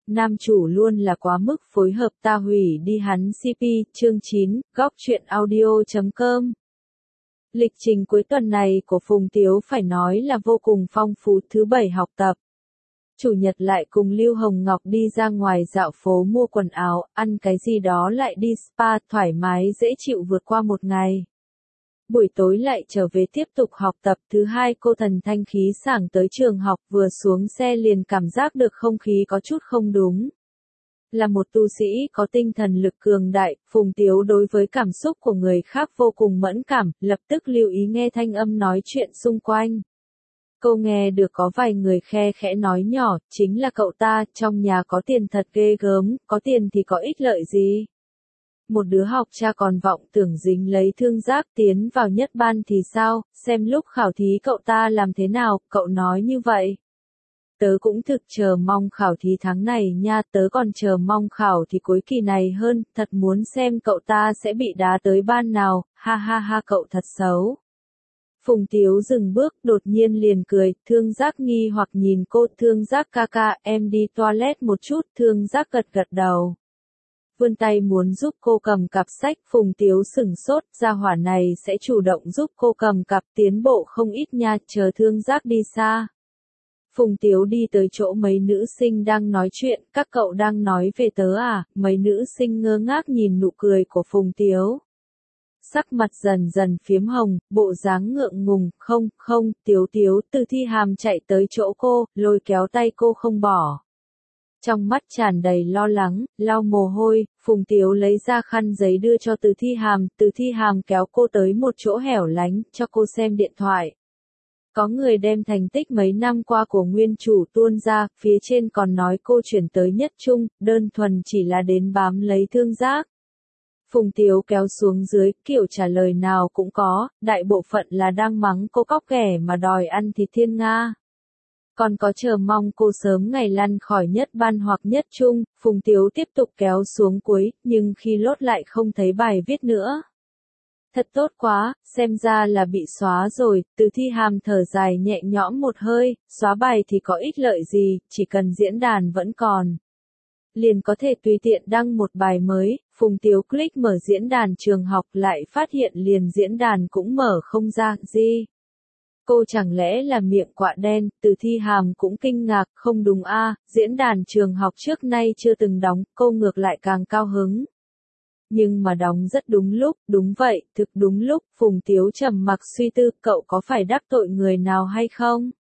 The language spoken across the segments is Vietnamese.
nam chủ luôn là quá mức phối hợp ta hủy đi hắn CP, chương 9, góc truyện audio.com. Lịch trình cuối tuần này của Phùng Tiếu phải nói là vô cùng phong phú. Thứ bảy học tập. Chủ nhật lại cùng Lưu Hồng Ngọc đi ra ngoài dạo phố mua quần áo, ăn cái gì đó lại đi spa, thoải mái dễ chịu vượt qua một ngày. Buổi tối lại trở về tiếp tục học tập. Thứ hai cô thần thanh khí sảng tới trường học, vừa xuống xe liền cảm giác được không khí có chút không đúng. Là một tu sĩ có tinh thần lực cường đại, Phùng Tiếu đối với cảm xúc của người khác vô cùng mẫn cảm, lập tức lưu ý nghe thanh âm nói chuyện xung quanh. Cô nghe được có vài người khe khẽ nói nhỏ, chính là cậu ta, trong nhà có tiền thật ghê gớm, có tiền thì có ích lợi gì. Một đứa học cha còn vọng tưởng dính lấy thương giác tiến vào nhất ban thì sao, xem lúc khảo thí cậu ta làm thế nào, cậu nói như vậy. Tớ cũng thực chờ mong khảo thí tháng này nha, tớ còn chờ mong khảo thí cuối kỳ này hơn, thật muốn xem cậu ta sẽ bị đá tới ban nào, ha ha ha cậu thật xấu. Phùng Tiếu dừng bước, đột nhiên liền cười, thương giác nghi hoặc nhìn cô, thương giác ca ca, em đi toilet một chút, thương giác gật gật đầu. Vươn tay muốn giúp cô cầm cặp sách, Phùng Tiếu sửng sốt, gia hỏa này sẽ chủ động giúp cô cầm cặp, tiến bộ không ít nha, chờ thương giác đi xa. Phùng Tiếu đi tới chỗ mấy nữ sinh đang nói chuyện, các cậu đang nói về tớ à, mấy nữ sinh ngơ ngác nhìn nụ cười của Phùng Tiếu. Sắc mặt dần dần phiếm hồng, bộ dáng ngượng ngùng, không, Tiếu, Từ Thi Hàm chạy tới chỗ cô, lôi kéo tay cô không bỏ. Trong mắt tràn đầy lo lắng, lau mồ hôi, Phùng Tiếu lấy ra khăn giấy đưa cho Từ Thi Hàm kéo cô tới một chỗ hẻo lánh, cho cô xem điện thoại. Có người đem thành tích mấy năm qua của nguyên chủ tuôn ra, phía trên còn nói cô chuyển tới nhất trung, đơn thuần chỉ là đến bám lấy thương giác. Phùng Tiếu kéo xuống dưới, kiểu trả lời nào cũng có, đại bộ phận là đang mắng cô cóc ghẻ mà đòi ăn thịt thiên nga. Còn có chờ mong cô sớm ngày lăn khỏi nhất ban hoặc nhất trung, Phùng Tiếu tiếp tục kéo xuống cuối, nhưng khi lốt lại không thấy bài viết nữa. Thật tốt quá, xem ra là bị xóa rồi, Từ Thi Hàm thở dài nhẹ nhõm một hơi, xóa bài thì có ích lợi gì, chỉ cần diễn đàn vẫn còn. Liền có thể tùy tiện đăng một bài mới, Phùng Tiếu click mở diễn đàn trường học lại phát hiện liền diễn đàn cũng mở không ra, gì. Cô chẳng lẽ là miệng quạ đen, Từ Thi Hàm cũng kinh ngạc, không đúng a, diễn đàn trường học trước nay chưa từng đóng, cô ngược lại càng cao hứng. Nhưng mà đóng rất đúng lúc, đúng vậy, thực đúng lúc, Phùng Tiếu trầm mặc suy tư, cậu có phải đắc tội người nào hay không?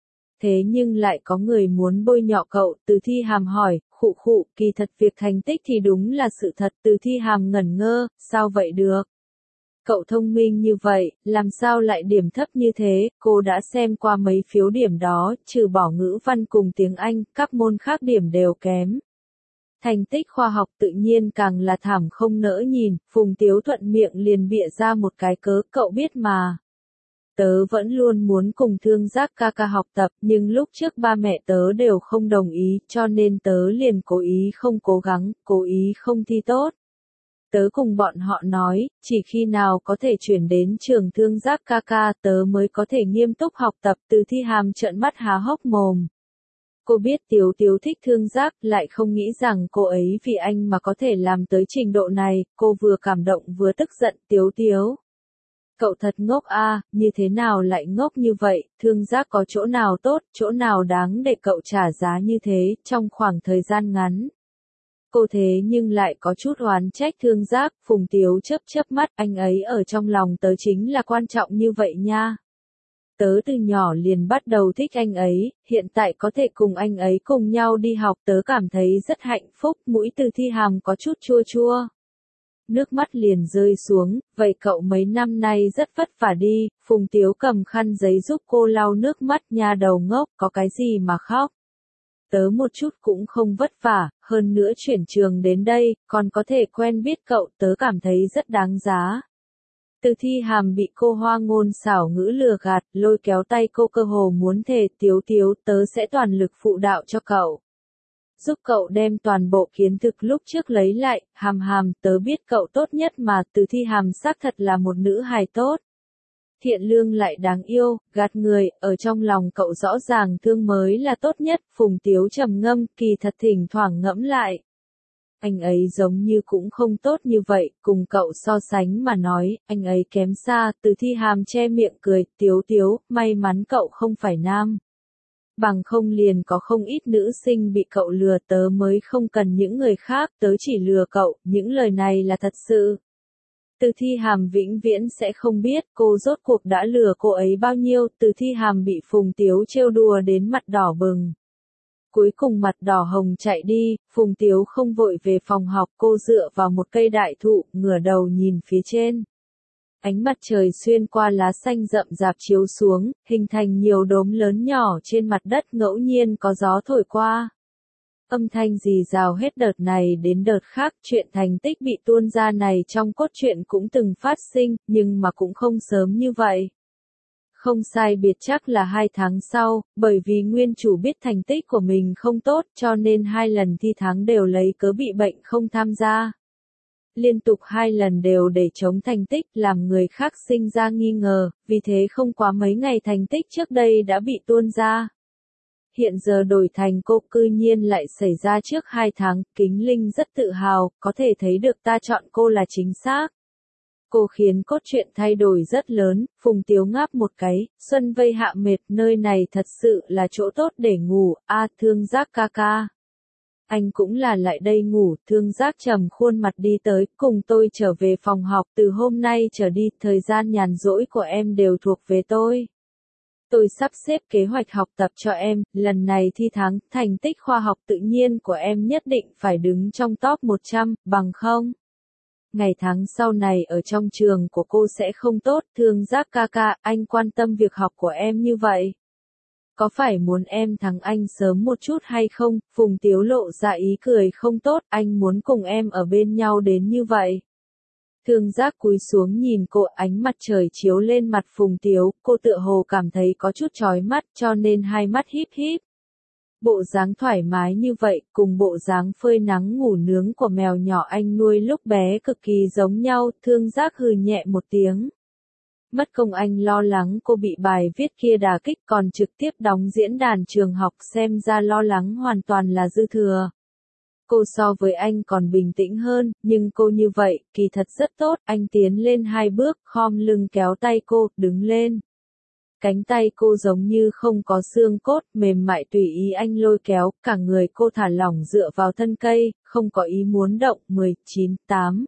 Thế nhưng lại có người muốn bôi nhọ cậu, Từ Thi Hàm hỏi, khụ, kỳ thật việc thành tích thì đúng là sự thật, Từ Thi Hàm ngẩn ngơ, sao vậy được? Cậu thông minh như vậy, làm sao lại điểm thấp như thế, cô đã xem qua mấy phiếu điểm đó, trừ bỏ ngữ văn cùng tiếng Anh, các môn khác điểm đều kém. Thành tích khoa học tự nhiên càng là thảm không nỡ nhìn, Phùng Tiếu thuận miệng liền bịa ra một cái cớ, cậu biết mà. Tớ vẫn luôn muốn cùng thương giác ca ca học tập, nhưng lúc trước ba mẹ tớ đều không đồng ý, cho nên tớ liền cố ý không cố gắng, cố ý không thi tốt. Tớ cùng bọn họ nói, chỉ khi nào có thể chuyển đến trường thương giác ca ca tớ mới có thể nghiêm túc học tập. Từ Thi Hàm trợn mắt há hốc mồm. Cô biết Tiếu thích thương giác, lại không nghĩ rằng cô ấy vì anh mà có thể làm tới trình độ này, cô vừa cảm động vừa tức giận. Tiếu. Cậu thật ngốc a, như thế nào lại ngốc như vậy, thương giác có chỗ nào tốt, chỗ nào đáng để cậu trả giá như thế, trong khoảng thời gian ngắn. Cô thế nhưng lại có chút oán trách thương giác, Phùng Tiếu chớp mắt, anh ấy ở trong lòng tớ chính là quan trọng như vậy nha. Tớ từ nhỏ liền bắt đầu thích anh ấy, hiện tại có thể cùng anh ấy cùng nhau đi học tớ cảm thấy rất hạnh phúc, mũi Từ Thi Hàm có chút chua. Nước mắt liền rơi xuống, vậy cậu mấy năm nay rất vất vả đi, Phùng Tiếu cầm khăn giấy giúp cô lau nước mắt, nha đầu ngốc, có cái gì mà khóc. Tớ một chút cũng không vất vả, hơn nữa chuyển trường đến đây, còn có thể quen biết cậu, tớ cảm thấy rất đáng giá. Từ Thi Hàm bị cô hoa ngôn xảo ngữ lừa gạt, lôi kéo tay cô cơ hồ muốn thề, Tiếu, tớ sẽ toàn lực phụ đạo cho cậu. Giúp cậu đem toàn bộ kiến thức lúc trước lấy lại, Hàm, tớ biết cậu tốt nhất mà. Từ Thi Hàm xác thật là một nữ hài tốt. Thiện lương lại đáng yêu, gạt người, ở trong lòng cậu rõ ràng Thương mới là tốt nhất, Phùng Tiếu trầm ngâm, kỳ thật thỉnh thoảng ngẫm lại. Anh ấy giống như cũng không tốt như vậy, cùng cậu so sánh mà nói, anh ấy kém xa, Từ Thi Hàm che miệng cười, Tiếu, may mắn cậu không phải nam. Bằng không liền có không ít nữ sinh bị cậu lừa, tớ mới không cần những người khác, tớ chỉ lừa cậu, những lời này là thật sự. Từ Thi Hàm vĩnh viễn sẽ không biết cô rốt cuộc đã lừa cô ấy bao nhiêu, Từ Thi Hàm bị Phùng Tiếu trêu đùa đến mặt đỏ bừng. Cuối cùng mặt đỏ hồng chạy đi, Phùng Tiếu không vội về phòng học, cô dựa vào một cây đại thụ, ngửa đầu nhìn phía trên. Ánh mặt trời xuyên qua lá xanh rậm rạp chiếu xuống, hình thành nhiều đốm lớn nhỏ trên mặt đất, ngẫu nhiên có gió thổi qua. Âm thanh rì rào hết đợt này đến đợt khác, chuyện thành tích bị tuôn ra này trong cốt truyện cũng từng phát sinh, nhưng mà cũng không sớm như vậy. Không sai biệt chắc là 2 tháng sau, bởi vì nguyên chủ biết thành tích của mình không tốt cho nên 2 lần thi tháng đều lấy cớ bị bệnh không tham gia. Liên tục 2 lần đều để chống thành tích làm người khác sinh ra nghi ngờ, vì thế không quá mấy ngày thành tích trước đây đã bị tuôn ra. Hiện giờ đổi thành cô cư nhiên lại xảy ra trước 2 tháng, Kính Linh rất tự hào, có thể thấy được ta chọn cô là chính xác. Cô khiến cốt truyện thay đổi rất lớn, Phùng Tiếu ngáp một cái, Xuân Vây hạ mệt, nơi này thật sự là chỗ tốt để ngủ, Thương Giác ca ca. Anh cũng là lại đây ngủ, Thương Giác trầm khuôn mặt đi tới, cùng tôi trở về phòng học, từ hôm nay trở đi, thời gian nhàn rỗi của em đều thuộc về tôi. Tôi sắp xếp kế hoạch học tập cho em, lần này thi tháng, thành tích khoa học tự nhiên của em nhất định phải đứng trong top 100, bằng không? Ngày tháng sau này ở trong trường của cô sẽ không tốt, Thương Giác ca ca, anh quan tâm việc học của em như vậy. Có phải muốn em thắng anh sớm một chút hay không? Phùng Tiếu lộ ra ý cười không tốt, anh muốn cùng em ở bên nhau đến như vậy. Thương Giác cúi xuống nhìn cô, ánh mặt trời chiếu lên mặt Phùng Tiếu, cô tựa hồ cảm thấy có chút chói mắt cho nên hai mắt híp híp. Bộ dáng thoải mái như vậy, cùng bộ dáng phơi nắng ngủ nướng của mèo nhỏ anh nuôi lúc bé cực kỳ giống nhau, Thương Giác hừ nhẹ một tiếng. Mất công anh lo lắng cô bị bài viết kia đả kích còn trực tiếp đóng diễn đàn trường học, xem ra lo lắng hoàn toàn là dư thừa. Cô so với anh còn bình tĩnh hơn, nhưng cô như vậy, kỳ thật rất tốt, anh tiến lên 2 bước, khom lưng kéo tay cô, đứng lên. Cánh tay cô giống như không có xương cốt, mềm mại tùy ý anh lôi kéo, cả người cô thả lỏng dựa vào thân cây, không có ý muốn động, 10, 9, 8.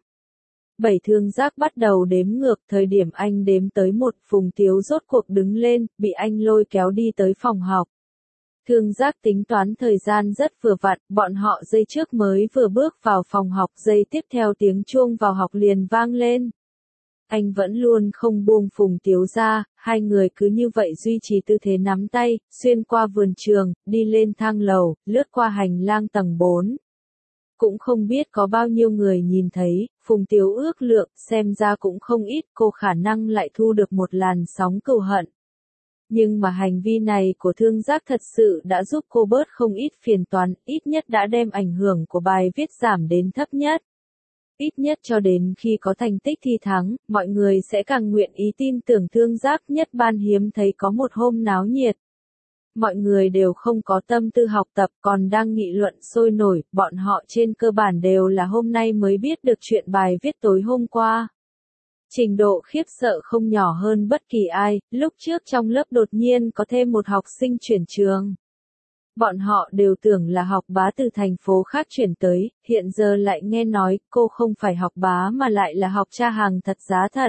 7 Thương Giác bắt đầu đếm ngược, thời điểm anh đếm tới 1, Phùng Tiếu rốt cuộc đứng lên, bị anh lôi kéo đi tới phòng học. Thương Giác tính toán thời gian rất vừa vặn, bọn họ giây trước mới vừa bước vào phòng học, giây tiếp theo tiếng chuông vào học liền vang lên. Anh vẫn luôn không buông Phùng Tiếu ra, hai người cứ như vậy duy trì tư thế nắm tay, xuyên qua vườn trường, đi lên thang lầu, lướt qua hành lang tầng 4. Cũng không biết có bao nhiêu người nhìn thấy, Phùng Tiếu ước lượng, xem ra cũng không ít, cô khả năng lại thu được một làn sóng cừu hận. Nhưng mà hành vi này của Thương Giác thật sự đã giúp cô bớt không ít phiền toái, ít nhất đã đem ảnh hưởng của bài viết giảm đến thấp nhất. Ít nhất cho đến khi có thành tích thi thắng, mọi người sẽ càng nguyện ý tin tưởng Thương Giác, nhất ban hiếm thấy có một hôm náo nhiệt. Mọi người đều không có tâm tư học tập còn đang nghị luận sôi nổi, bọn họ trên cơ bản đều là hôm nay mới biết được chuyện bài viết tối hôm qua. Trình độ khiếp sợ không nhỏ hơn bất kỳ ai, lúc trước trong lớp đột nhiên có thêm một học sinh chuyển trường. Bọn họ đều tưởng là học bá từ thành phố khác chuyển tới, hiện giờ lại nghe nói cô không phải học bá mà lại là học cha hàng thật giá thật.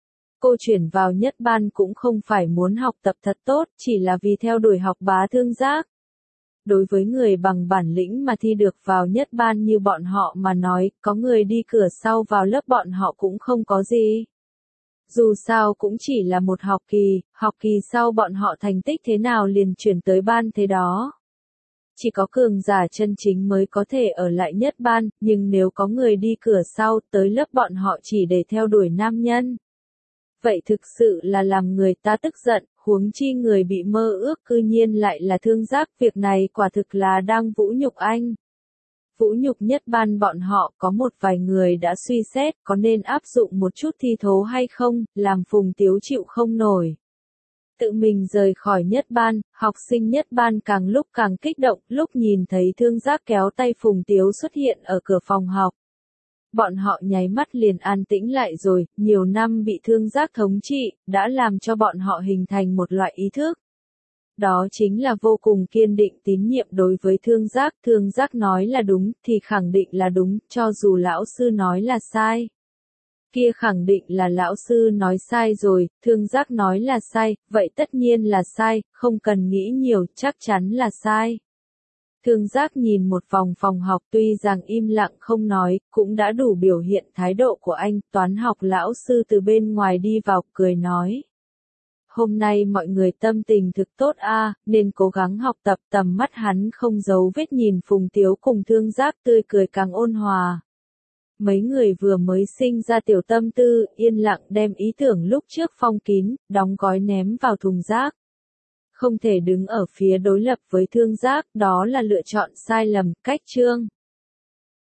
Cô chuyển vào nhất ban cũng không phải muốn học tập thật tốt, chỉ là vì theo đuổi học bá Thương Giác. Đối với người bằng bản lĩnh mà thi được vào nhất ban như bọn họ mà nói, có người đi cửa sau vào lớp bọn họ cũng không có gì. Dù sao cũng chỉ là một học kỳ sau bọn họ thành tích thế nào liền chuyển tới ban thế đó. Chỉ có cường giả chân chính mới có thể ở lại nhất ban, nhưng nếu có người đi cửa sau tới lớp bọn họ chỉ để theo đuổi nam nhân. Vậy thực sự là làm người ta tức giận, huống chi người bị mơ ước cư nhiên lại là Thương Giác, việc này quả thực là đang vũ nhục anh. Vũ nhục nhất ban bọn họ, có một vài người đã suy xét có nên áp dụng một chút thi thố hay không, làm Phùng Tiếu chịu không nổi. Tự mình rời khỏi nhất ban, học sinh nhất ban càng lúc càng kích động, lúc nhìn thấy Thương Giác kéo tay Phùng Tiếu xuất hiện ở cửa phòng học. Bọn họ nháy mắt liền an tĩnh lại rồi, nhiều năm bị Thương Giác thống trị, đã làm cho bọn họ hình thành một loại ý thức. Đó chính là vô cùng kiên định tín nhiệm đối với Thương Giác nói là đúng, thì khẳng định là đúng, cho dù lão sư nói là sai. Kia khẳng định là lão sư nói sai rồi, Thương Giác nói là sai, vậy tất nhiên là sai, không cần nghĩ nhiều, chắc chắn là sai. Thương Giác nhìn một vòng phòng học tuy rằng im lặng không nói, cũng đã đủ biểu hiện thái độ của anh, toán học lão sư từ bên ngoài đi vào, cười nói. Hôm nay mọi người tâm tình thực tốt a, nên cố gắng học tập. Tầm mắt hắn không giấu vết nhìn Phùng Tiếu cùng Thương Giác tươi cười càng ôn hòa. Mấy người vừa mới sinh ra tiểu tâm tư, yên lặng đem ý tưởng lúc trước phong kín, đóng gói ném vào thùng rác. Không thể đứng ở phía đối lập với Thương Giác, đó là lựa chọn sai lầm, cách chương.